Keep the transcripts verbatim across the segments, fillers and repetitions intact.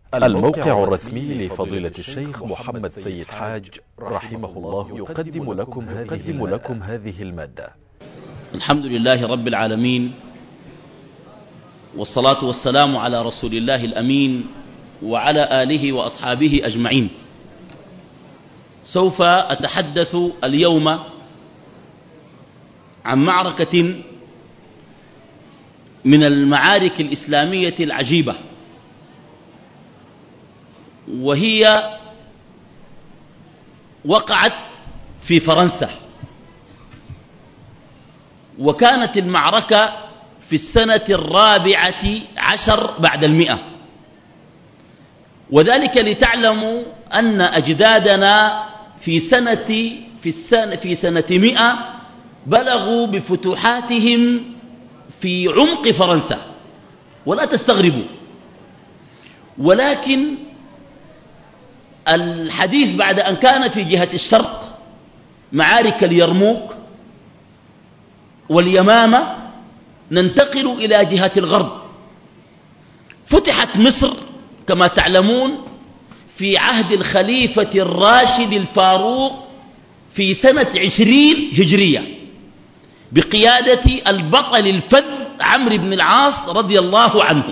الموقع الرسمي لفضيلة الشيخ محمد سيد حاج رحمه الله يقدم لكم هذه, لكم هذه المادة. الحمد لله رب العالمين، والصلاة والسلام على رسول الله الأمين وعلى آله وأصحابه أجمعين. سوف أتحدث اليوم عن معركة من المعارك الإسلامية العجيبة، وهي وقعت في فرنسا، وكانت المعركة في السنة الرابعة عشر بعد المئة، وذلك لتعلموا أن أجدادنا في سنة في السنة في سنة مئة بلغوا بفتوحاتهم في عمق فرنسا، ولا تستغربوا. ولكن الحديث بعد أن كان في جهة الشرق معارك اليرموك واليمامة، ننتقل إلى جهة الغرب. فتحت مصر كما تعلمون في عهد الخليفة الراشد الفاروق في سنة عشرين هجرية بقيادة البطل الفذ عمرو بن العاص رضي الله عنه.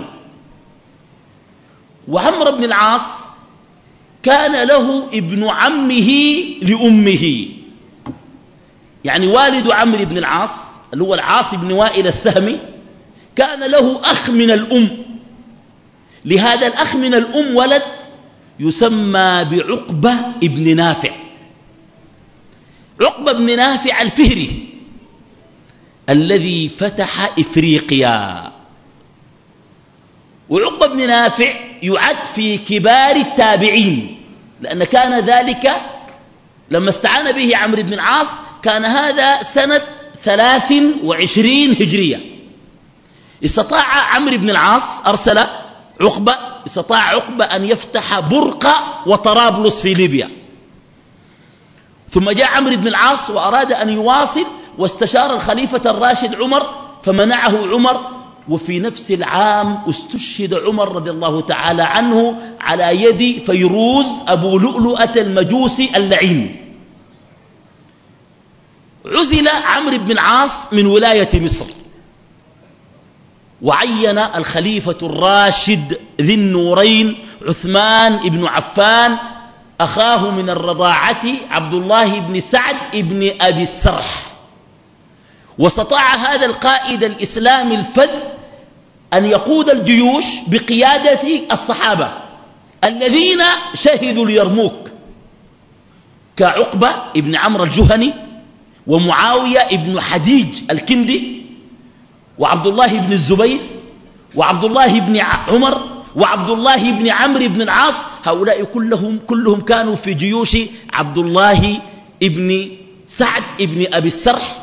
وعمرو بن العاص كان له ابن عمه لأمه، يعني والد عمرو بن العاص اللي هو العاص بن وائل السهمي كان له أخ من الأم. لهذا الأخ من الأم ولد يسمى بعقبة ابن نافع. عقبة بن نافع الفهري الذي فتح إفريقيا. وعقبة بن نافع يعد في كبار التابعين، لأن كان ذلك لما استعان به عمرو بن العاص كان هذا سنة ثلاث وعشرين هجرية. استطاع عمرو بن العاص أرسل عقبة استطاع عقبة أن يفتح برقة وطرابلس في ليبيا. ثم جاء عمرو بن العاص وأراد أن يواصل، واستشار الخليفة الراشد عمر فمنعه عمر. وفي نفس العام استشهد عمر رضي الله تعالى عنه على يد فيروز أبو لؤلؤة المجوسي اللعين. عزل عمرو بن العاص من ولاية مصر، وعين الخليفة الراشد ذي النورين عثمان بن عفان أخاه من الرضاعة عبد الله بن سعد بن أبي السرح. واستطاع هذا القائد الإسلامي الفذ أن يقود الجيوش بقيادة الصحابة الذين شهدوا اليرموك كعقبة ابن عمرو الجهني، ومعاوية ابن حديج الكندي، وعبد الله بن الزبير، وعبد الله بن عمر، وعبد الله بن عمرو بن العاص. هؤلاء كلهم كلهم كانوا في جيوش عبد الله بن سعد بن أبي السرح.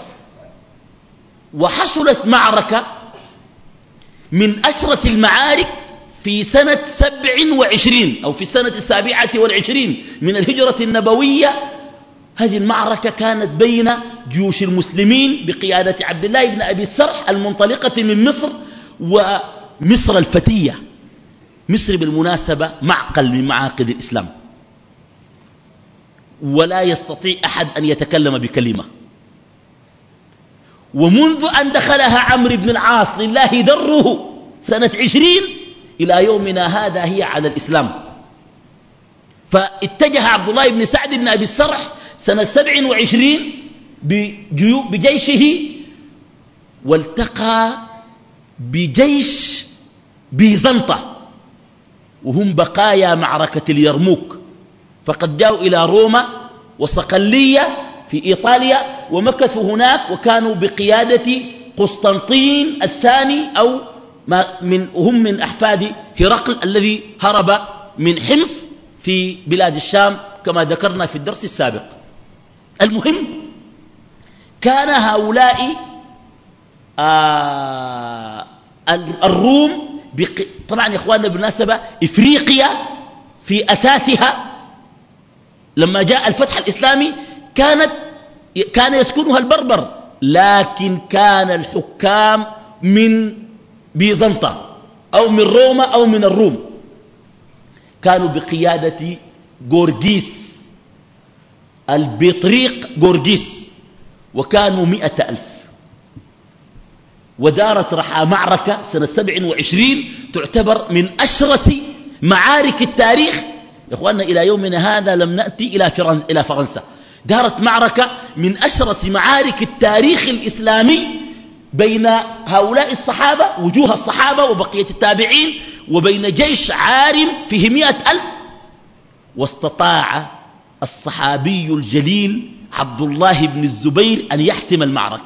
وحصلت معركة من أشرس المعارك في سنة سبع وعشرين أو في السنة السابعة والعشرين من الهجرة النبوية. هذه المعركة كانت بين جيوش المسلمين بقيادة عبد الله بن أبي السرح المنطلقة من مصر ومصر الفتية. مصر بالمناسبة معقل من معاقد الإسلام، ولا يستطيع أحد أن يتكلم بكلمة. ومنذ أن دخلها عمرو بن العاص لله دره سنة عشرين إلى يومنا هذا هي على الإسلام. فاتجه عبد الله بن سعد بن أبي السرح سنة سبع وعشرين بجيشه، والتقى بجيش بيزنطة وهم بقايا معركة اليرموك. فقد جاءوا إلى روما وصقلية في إيطاليا ومكثوا هناك، وكانوا بقيادة قسطنطين الثاني أو ما من هم من أحفاد هرقل الذي هرب من حمص في بلاد الشام كما ذكرنا في الدرس السابق. المهم كان هؤلاء آه الروم بق... طبعا يا إخواننا بالمناسبة إفريقيا في أساسها لما جاء الفتح الإسلامي كانت كان يسكنها البربر، لكن كان الحكام من بيزنطة أو من روما أو من الروم. كانوا بقيادة جورجيس البطريق جورجيس، وكانوا مئة ألف. ودارت رحى معركة سنة سبع وعشرين تعتبر من أشرس معارك التاريخ. يا أخواننا إلى يومنا هذا لم نأتي إلى فرنسا. دارت معركة من أشرس معارك التاريخ الإسلامي بين هؤلاء الصحابة، وجوه الصحابة وبقية التابعين، وبين جيش عارم فيه مئة ألف. واستطاع الصحابي الجليل عبد الله بن الزبير أن يحسم المعركة.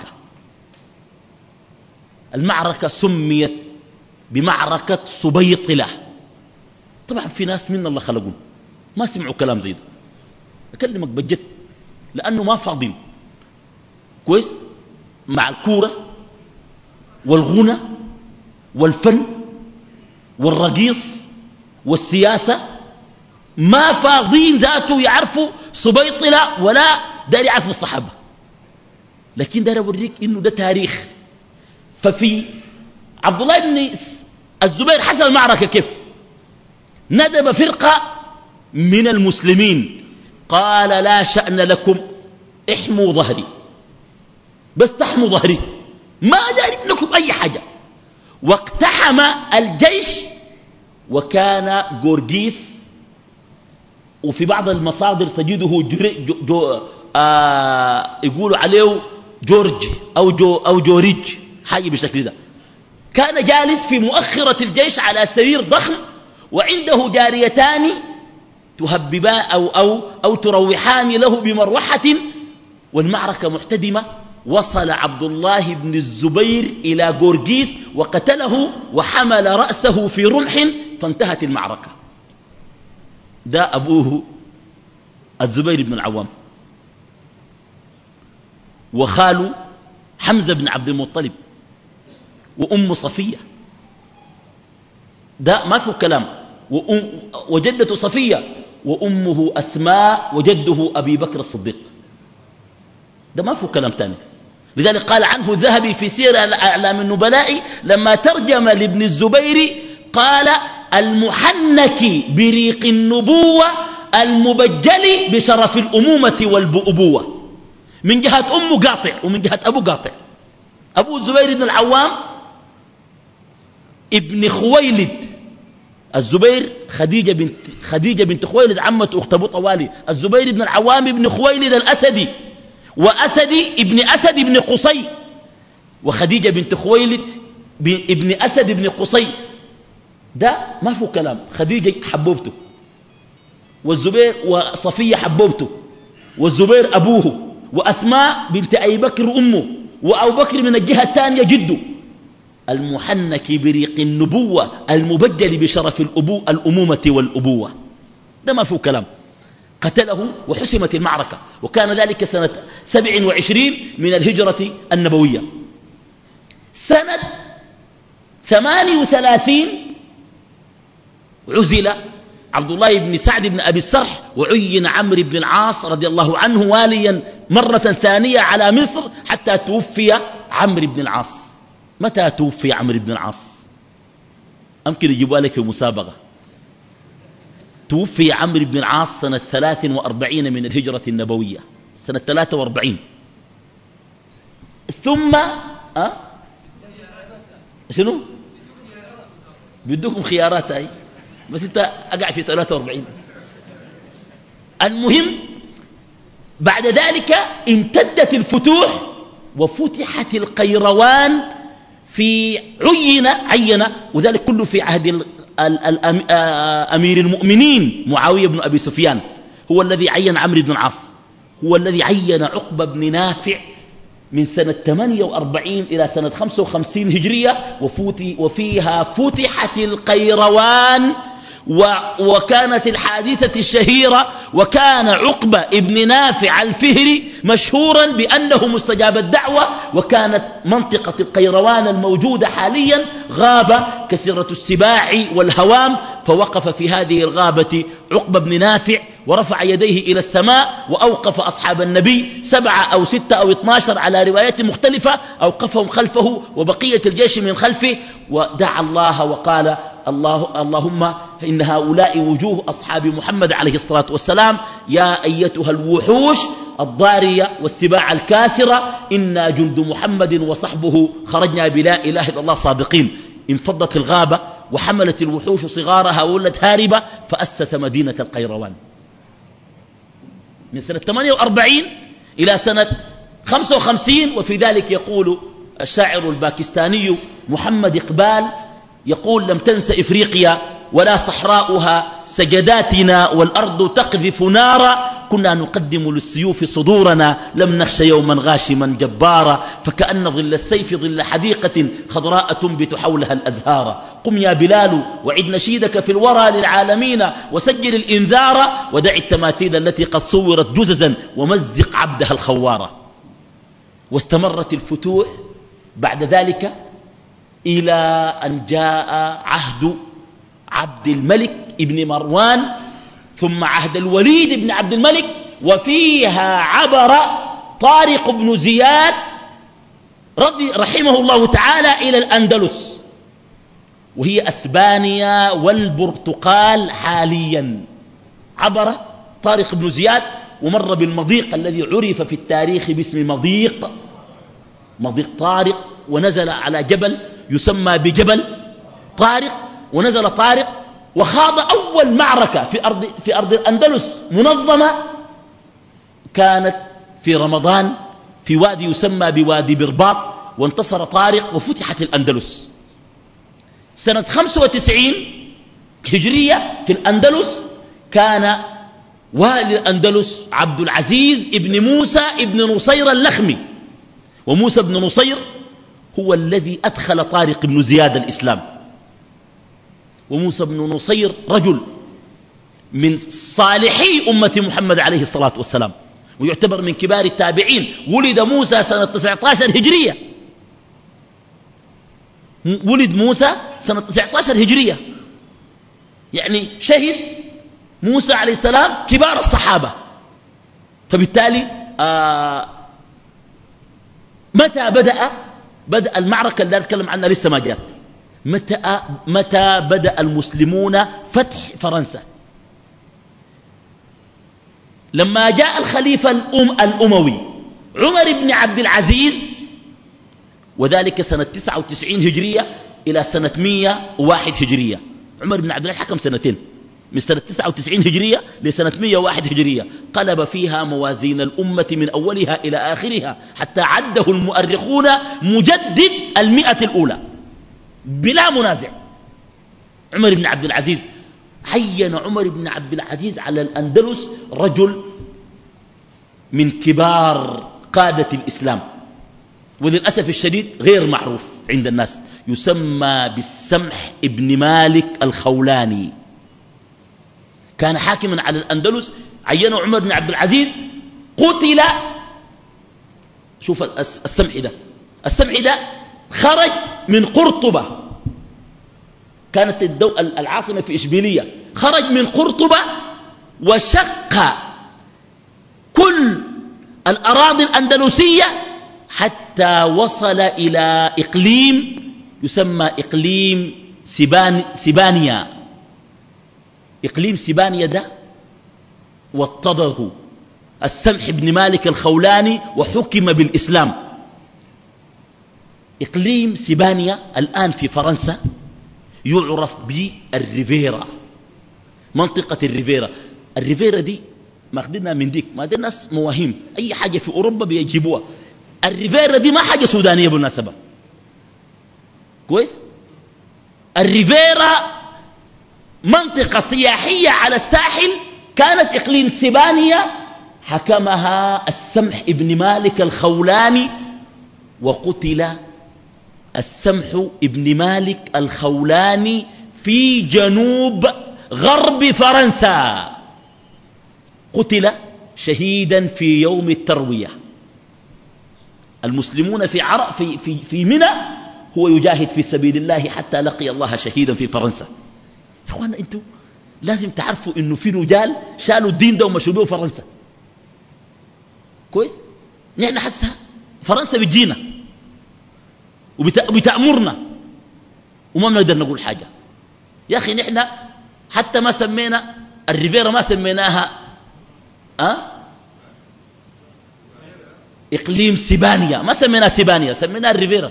المعركة سميت بمعركة سبيطلة. طبعا في ناس من الله خلقون ما سمعوا كلام زي ده، أكلمك بجد، لأنه ما فاضين كويس مع الكورة والغنى والفن والرقيص والسياسة، ما فاضين ذاته يعرفوا سبيطلة ولا دار يعرفوا الصحابة. لكن دار أوريك إنه ده تاريخ. ففي عبد الله بن الزبير حسب المعركة كيف ندب فرقة من المسلمين قال لا شأن لكم، احموا ظهري، بس تحموا ظهري، ما دارب لكم أي حاجة. واقتحم الجيش، وكان جورجيس، وفي بعض المصادر تجده جو جو آه يقولوا عليه جورج أو, جو أو جوريج، حاجة بالشكل ده. كان جالس في مؤخرة الجيش على سرير ضخم، وعنده جاريتان تهببا أو, أو, أو تروحان له بمروحة، والمعركة محتدمة. وصل عبد الله بن الزبير إلى جورجيس وقتله وحمل رأسه في رمح، فانتهت المعركة. ده أبوه الزبير بن العوام، وخاله حمزة بن عبد المطلب، وأم صفية. ده ما فيه كلام. وجدته صفية، وأمه أسماء، وجده أبي بكر الصديق. ده ما فيه كلام تاني. لذلك قال عنه الذهبي في سير أعلام النبلاء لما ترجم لابن الزبير قال المحنك بريق النبوة المبجل بشرف الأمومة والأبوة. من جهة أمه قاطع ومن جهة أبو قاطع. أبو الزبير بن العوام ابن خويلد الزبير، خديجة بنت, خديجة بنت خويلد عمة أخت أبو طوالي. الزبير بن العوام ابن خويلد الأسدي، وأسدي ابن أسد ابن قصي، وخديجة بنت خويلد ابن أسد ابن قصي. ده ما فيه كلام. خديجة حبوبته، والزبير وصفية حبوبته، والزبير أبوه، وأسماء بنت أبي بكر أمه، وأبو بكر من الجهة الثانية جده. المحنك بريق النبوة المبجل بشرف الأبو الأمومة والأبوة. ده ما فيه كلام. قتله وحسمت المعركة، وكان ذلك سنة سبع وعشرين من الهجرة النبوية. سنة ثمان وثلاثين عزل عبد الله بن سعد بن أبي السرح، وعين عمرو بن العاص رضي الله عنه واليا مرة ثانية على مصر حتى توفي عمرو بن العاص. متى توفي عمرو بن العاص؟ أمكن يجيبوا لك في مسابقة. توفي عمرو بن العاص سنة ثلاث وأربعين من الهجرة النبوية، سنة ثلاثة وأربعين. ثم أه؟ شنو بدكم خيارات هاي، بس انت أقع في ثلاثة وأربعين. المهم بعد ذلك امتدت الفتوح، وفتحت القيروان في عين عين، وذلك كله في عهد أمير المؤمنين معاوية بن أبي سفيان. هو الذي عين عمرو بن العاص، هو الذي عين عقبة بن نافع من سنة ثمانية وأربعين إلى سنة خمسة وخمسين هجرية، وفيها فتحت القيروان. وكانت الحادثة الشهيرة، وكان عقبة ابن نافع الفهري مشهورا بأنه مستجاب الدعوة. وكانت منطقة القيروان الموجودة حاليا غابة كثيرة السباع والهوام، فوقف في هذه الغابة عقبة بن نافع ورفع يديه إلى السماء، وأوقف أصحاب النبي سبعة أو ستة أو اثناشر على روايات مختلفة، أوقفهم خلفه وبقية الجيش من خلفه، ودعا الله وقال الله اللهم إن هؤلاء وجوه أصحاب محمد عليه الصلاة والسلام يا أيتها الوحوش الضارية والسباع الكاسرة إنا جند محمد وصحبه خرجنا بلا إله إلا الله صادقين. انفضت الغابة وحملت الوحوش صغارها وولت هاربة فأسس مدينة القيروان من سنة ثمانية وأربعين إلى سنة خمسة وخمسين. وفي ذلك يقول الشاعر الباكستاني محمد إقبال يقول لم تنس إفريقيا ولا صحراؤها سجداتنا والأرض تقذف نارا كنا نقدم للسيوف صدورنا لم نخش يوما غاشما جبارا فكأن ظل السيف ظل حديقة خضراء تنبت حولها الأزهار. قم يا بلال وعد نشيدك في الورى للعالمين وسجل الإنذار ودع التماثيل التي قد صورت جززا ومزق عبدها الخوار. واستمرت الفتوح بعد ذلك إلى أن جاء عهد عبد الملك ابن مروان ثم عهد الوليد بن عبد الملك وفيها عبر طارق بن زياد رضي رحمه الله تعالى إلى الأندلس وهي أسبانيا والبرتقال حاليا. عبر طارق بن زياد ومر بالمضيق الذي عرف في التاريخ باسم مضيق مضيق طارق ونزل على جبل يسمى بجبل طارق ونزل طارق وخاض أول معركة في أرض, في أرض الأندلس منظمة كانت في رمضان في وادي يسمى بوادي برباط وانتصر طارق وفتحت الأندلس. سنة خمسة وتسعين هجرية في الأندلس كان والي الأندلس عبد العزيز ابن موسى ابن نصير اللخمي وموسى بن نصير هو الذي أدخل طارق بن زياد الإسلام. وموسى بن نصير رجل من صالحي أمة محمد عليه الصلاة والسلام ويعتبر من كبار التابعين. ولد موسى سنة تسعة عشر هجرية ولد موسى سنة تسعة عشر هجرية يعني شهد موسى عليه السلام كبار الصحابة. فبالتالي آه متى بدأ بدأ المعركة اللي أتكلم عنها لسه ما جات. متى, متى بدأ المسلمون فتح فرنسا؟ لما جاء الخليفة الأم الأموي عمر بن عبد العزيز وذلك سنة تسعة وتسعين هجرية إلى سنة مئة وواحد هجرية. عمر بن عبد العزيز حكم سنتين من سنة تسعة وتسعين هجرية لسنة مئة وواحد هجرية قلب فيها موازين الأمة من أولها إلى آخرها حتى عده المؤرخون مجدد المئة الأولى بلا منازع. عمر بن عبد العزيز عين عمر بن عبد العزيز على الأندلس رجل من كبار قادة الإسلام وللأسف الشديد غير معروف عند الناس يسمى بالسمح ابن مالك الخولاني. كان حاكما على الأندلس عينه عمر بن عبد العزيز قتل. شوف السمح ده السمح ده خرج من قرطبة كانت الدو... العاصمة في إشبيلية خرج من قرطبة وشق كل الأراضي الأندلسية حتى وصل إلى إقليم يسمى إقليم سبان... سبانيا. إقليم سبانيا ده واضطره السمح بن مالك الخولاني وحكم بالإسلام. إقليم سبانيا الآن في فرنسا يعرف بالريفيرا منطقة الريفيرا. الريفيرا دي ما أخذنا من ديك ما دي الناس مواهيم أي حاجة في أوروبا بيجيبوها. الريفيرا دي ما حاجة سودانية بالمناسبة كويس. الريفيرا منطقة سياحية على الساحل كانت إقليم سبانيا حكمها السمح ابن مالك الخولاني وقتل السمح ابن مالك الخولاني في جنوب غرب فرنسا. قتل شهيدا في يوم التروية. المسلمون في عرق في في في منى هو يجاهد في سبيل الله حتى لقي الله شهيدا في فرنسا. يا اخوانا انتوا لازم تعرفوا انه في رجال شالوا الدين ده ومشوا به فرنسا كويس. نحن حسها فرنسا بتجينا وبتأمرنا وما بنقدر نقول حاجة. يا أخي نحن حتى ما سمينا الريفيرا ما سميناها أه؟ إقليم سيبانيا، ما سميناها سيبانيا، سميناها الريفيرا.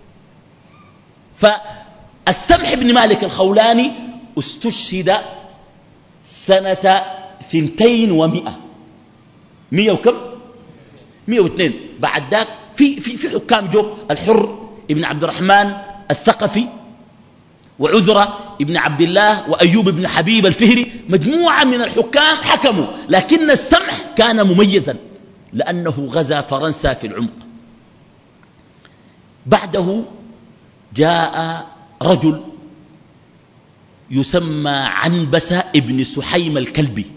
فالسمح بن مالك الخولاني استشهد سنة ثنتين ومئة، مئة وكم؟ مئة واثنين. بعد ذاك في, في, في حكام جو الحر ابن عبد الرحمن الثقفي وعذرة ابن عبد الله وأيوب ابن حبيب الفهري، مجموعة من الحكام حكموا، لكن السمح كان مميزا لأنه غزا فرنسا في العمق. بعده جاء رجل يسمى عنبسة ابن سحيم الكلبي،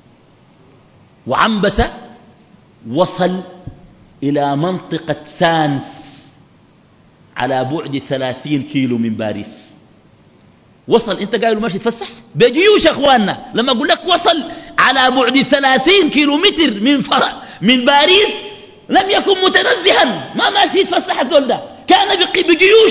وعنبسة وصل إلى منطقة سانس على بعد ثلاثين كيلو من باريس. وصل، انت قايل ماشي تفسح بجيوش اخواننا، لما اقول لك وصل على بعد ثلاثين كيلو متر من فرق من باريس لم يكن متنزها، ما ماشي يتفسح الزول ده، كان بجيوش.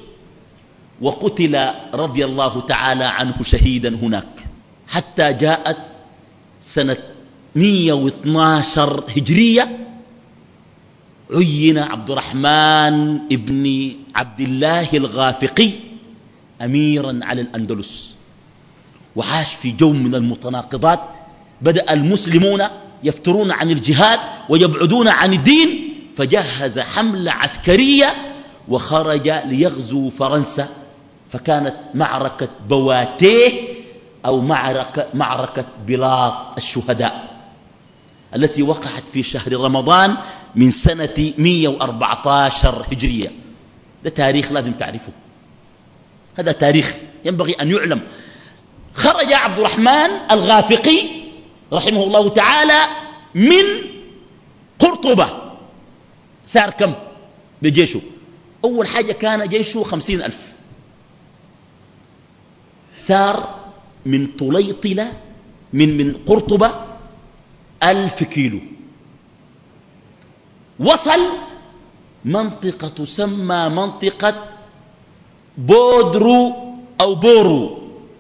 وقتل رضي الله تعالى عنه شهيدا هناك، حتى جاءت سنة مئة واثني عشر هجرية عين عبد الرحمن ابن عبد الله الغافقي أميرا على الأندلس، وعاش في جو من المتناقضات. بدأ المسلمون يفترون عن الجهاد ويبعدون عن الدين، فجهز حملة عسكرية وخرج ليغزو فرنسا، فكانت معركة بواتيه أو معركة, معركة بلاط الشهداء التي وقعت في شهر رمضان من سنة مئة وأربعة عشر هجرية. ده تاريخ لازم تعرفه، هذا تاريخ ينبغي أن يعلم. خرج عبد الرحمن الغافقي رحمه الله تعالى من قرطبة، سار كم بجيشه؟ أول حاجة كان جيشه خمسين ألف، سار من طليطلة من من قرطبة ألف كيلو، وصل منطقة تسمى منطقة بودرو أو بورو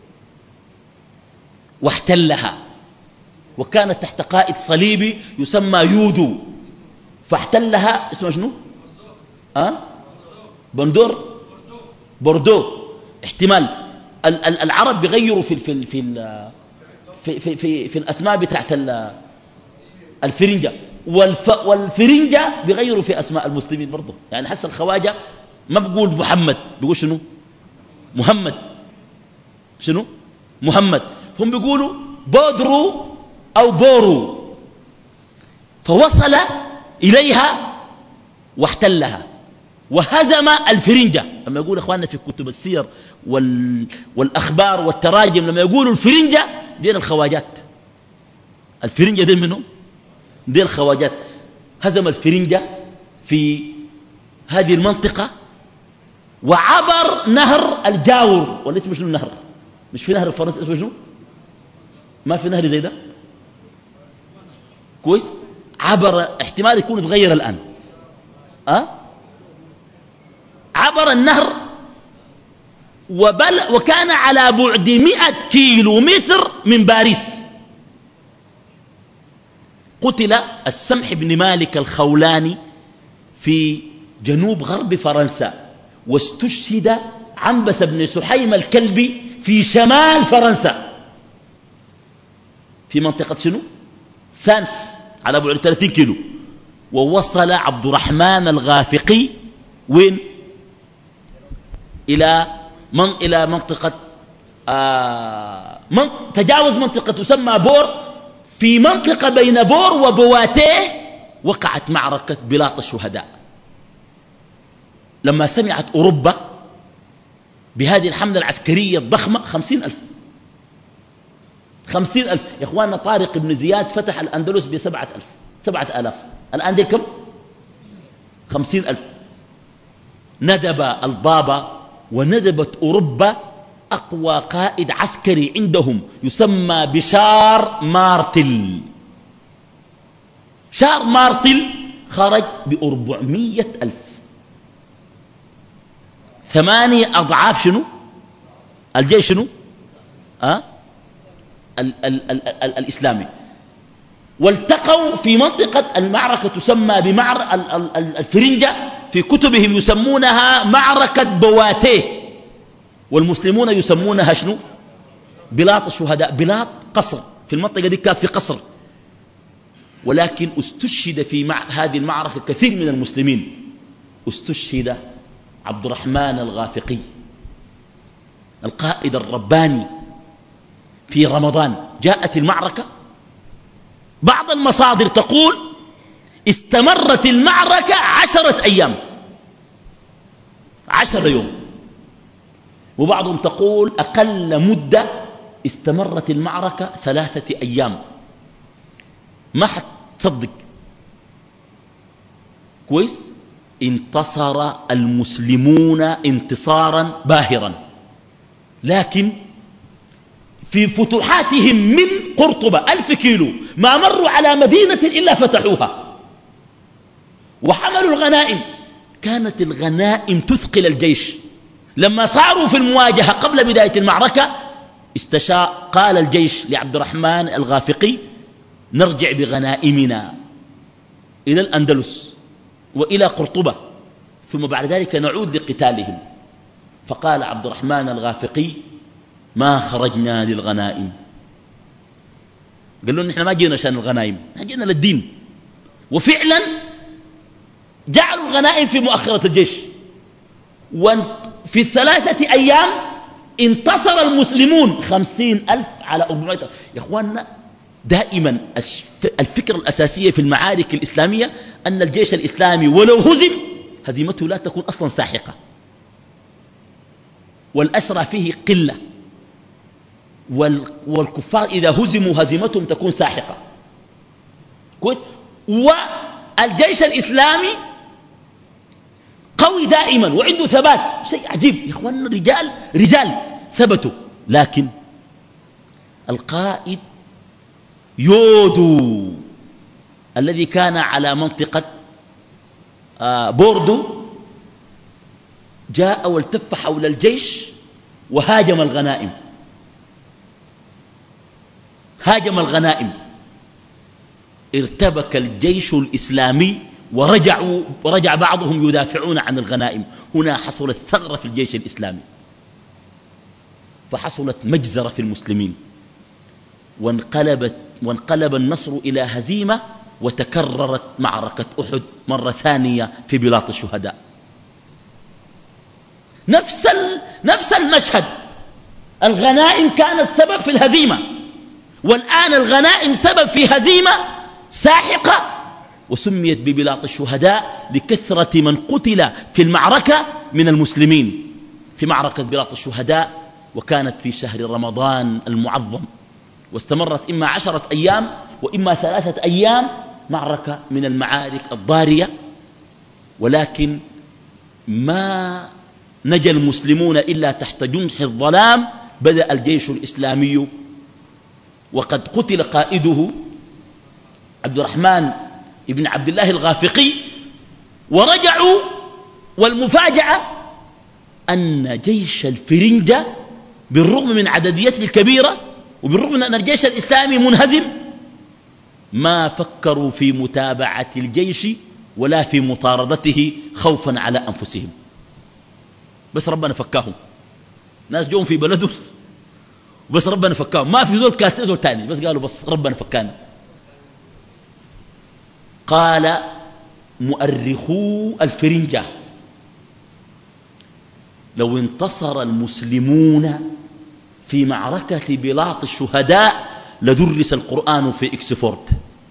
واحتلها، وكانت تحت قائد صليبي يسمى يودو، فاحتلها. اسمه شنو؟ أه؟ بندور بوردو احتمال. العرب بيغيروا في في في في في, في, في الأسماء بتاعت الفرنجة، والف والفرنجة بيغيروا في أسماء المسلمين برضه. يعني حسن الخواجة ما بقول محمد، بيقول شنو؟ محمد. شنو؟ محمد. هم بيقولوا بودرو أو بورو. فوصل إليها واحتلها وهزم الفرنجة. لما يقول إخواننا في كتب السير وال... والأخبار والتراجم، لما يقولوا الفرنجة دين الخواجات، الفرنجة دين منهم؟ دين الخواجات. هزم الفرنجة في هذه المنطقة وعبر نهر الجاور، ولا اسمه شنو النهر؟ مش في نهر الفرنسي اسمه شنو؟ ما في نهر زي ده كويس؟ عبر، احتمال يكون اتغير الآن. أه؟ عبر النهر وبل وكان على بعد مئة كيلو متر من باريس. قتل السمح بن مالك الخولاني في جنوب غرب فرنسا، واستشهد عنبس بن سحيم الكلبي في شمال فرنسا في منطقة شنو؟ سانس على بعد ثلاثين كيلو. ووصل عبد الرحمن الغافقي وين؟ إلى من إلى منطقة آه من تجاوز منطقة تسمى بور. في منطقة بين بور وبواتيه وقعت معركة بلاط الشهداء. لما سمعت أوروبا بهذه الحملة العسكرية الضخمة، خمسين ألف خمسين ألف يا إخواننا. طارق بن زياد فتح الأندلس بسبعة ألف سبعة آلاف، الآن دي كم؟ خمسين ألف. ندب البابا وندبت أوروبا أقوى قائد عسكري عندهم يسمى بشار مارتل. شار مارتل خرج بأربعمية ألف، ثمانية أضعاف شنو؟ الجيش شنو؟ أه؟ ال ال ال ال الإسلامي. والتقوا في منطقة المعركة تسمى بمعر ال ال الفرنجة، في كتبهم يسمونها معركة بواتيه، والمسلمون يسمونها شنو؟ بلاط الشهداء. بلاط قصر في المنطقة دي، كانت في قصر، ولكن استشهد في مع هذه المعركة كثير من المسلمين. استشهد عبد الرحمن الغافقي القائد الرباني في رمضان. جاءت المعركة، بعض المصادر تقول استمرت المعركة عشرة أيام، عشر يوم، وبعضهم تقول أقل مدة استمرت المعركة ثلاثة أيام. ما حتصدق كويس. انتصر المسلمون انتصارا باهرا، لكن في فتوحاتهم من قرطبة ألف كيلو ما مروا على مدينة إلا فتحوها وحملوا الغنائم. كانت الغنائم تثقل الجيش. لما صاروا في المواجهة قبل بداية المعركة استشاء قال الجيش لعبد الرحمن الغافقي نرجع بغنائمنا إلى الأندلس وإلى قرطبة، ثم بعد ذلك نعود لقتالهم. فقال عبد الرحمن الغافقي ما خرجنا للغنائم. قال لهم نحن ما جينا عشان الغنائم، نحن جينا للدين. وفعلا جعلوا الغنائم في مؤخرة الجيش. وفي الثلاثة أيام انتصر المسلمون خمسين ألف على أربعمائة ألف. يا أخواننا، دائما الفكرة الأساسية في المعارك الإسلامية أن الجيش الإسلامي ولو هزم هزيمته لا تكون أصلا ساحقة، والأسرى فيه قلة، والكفار إذا هزموا هزيمتهم تكون ساحقة. كويس. والجيش الإسلامي قوي دائما وعنده ثبات، شيء عجيب يا اخواننا. رجال رجال ثبتوا، لكن القائد يودو الذي كان على منطقة بوردو جاء والتف حول الجيش وهاجم الغنائم. هاجم الغنائم ارتبك الجيش الإسلامي ورجعوا ورجع بعضهم يدافعون عن الغنائم. هنا حصلت ثغرة في الجيش الإسلامي، فحصلت مجزرة في المسلمين، وانقلبت وانقلب النصر إلى هزيمة، وتكررت معركة أحد مرة ثانية في بلاط الشهداء. نفس نفس المشهد. الغنائم كانت سبب في الهزيمة، والآن الغنائم سبب في هزيمة ساحقة، وسميت ببلاط الشهداء لكثرة من قتل في المعركة من المسلمين في معركة بلاط الشهداء. وكانت في شهر رمضان المعظم، واستمرت إما عشرة أيام وإما ثلاثة أيام. معركة من المعارك الضارية، ولكن ما نجا المسلمون إلا تحت جنح الظلام. بدأ الجيش الإسلامي وقد قتل قائده عبد الرحمن ابن عبد الله الغافقي، ورجعوا. والمفاجأة أن جيش الفرنجة بالرغم من عدديته الكبيرة وبالرغم من أن الجيش الإسلامي منهزم ما فكروا في متابعة الجيش ولا في مطاردته خوفا على أنفسهم. بس ربنا فكاهم. ناس جوهم في بلدهم بس ربنا فكاهم، ما في زول كاستي زول تاني، بس قالوا بس ربنا فكانا. قال مؤرخو الفرنجة لو انتصر المسلمون في معركة بلاط الشهداء لدرس القرآن في إكسفورد.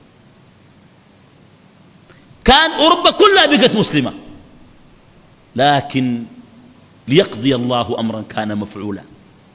كان أوروبا كلها بقت مسلمة، لكن ليقضي الله أمرا كان مفعولا.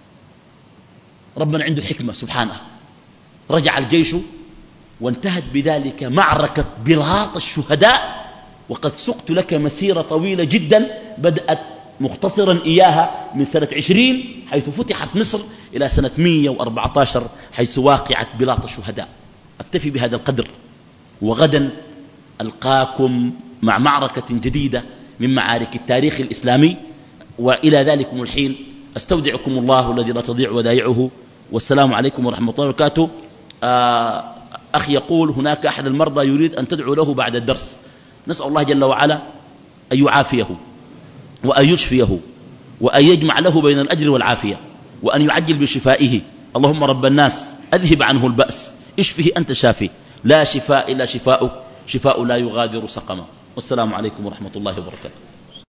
ربنا عنده حكمة سبحانه. رجع الجيش وانتهت بذلك معركة بلاط الشهداء. وقد سقت لك مسيرة طويلة جدا بدأت مختصرا إياها من سنة عشرين حيث فتحت مصر إلى سنة مئة وأربعة عشر حيث واقعت بلاط الشهداء. أكتفي بهذا القدر، وغدا ألقاكم مع معركة جديدة من معارك التاريخ الإسلامي. وإلى ذلكم الحين أستودعكم الله الذي لا تضيع ودائعه، والسلام عليكم ورحمة الله وبركاته. آه أخي يقول هناك أحد المرضى يريد أن تدعو له بعد الدرس. نسأل الله جل وعلا أن يعافيه وأن يشفيه وأن يجمع له بين الأجر والعافية وأن يعجل بشفائه. اللهم رب الناس أذهب عنه البأس، اشفه أنت شافي، لا شفاء إلا شفاؤك، شفاء لا يغادر سقما. والسلام عليكم ورحمة الله وبركاته.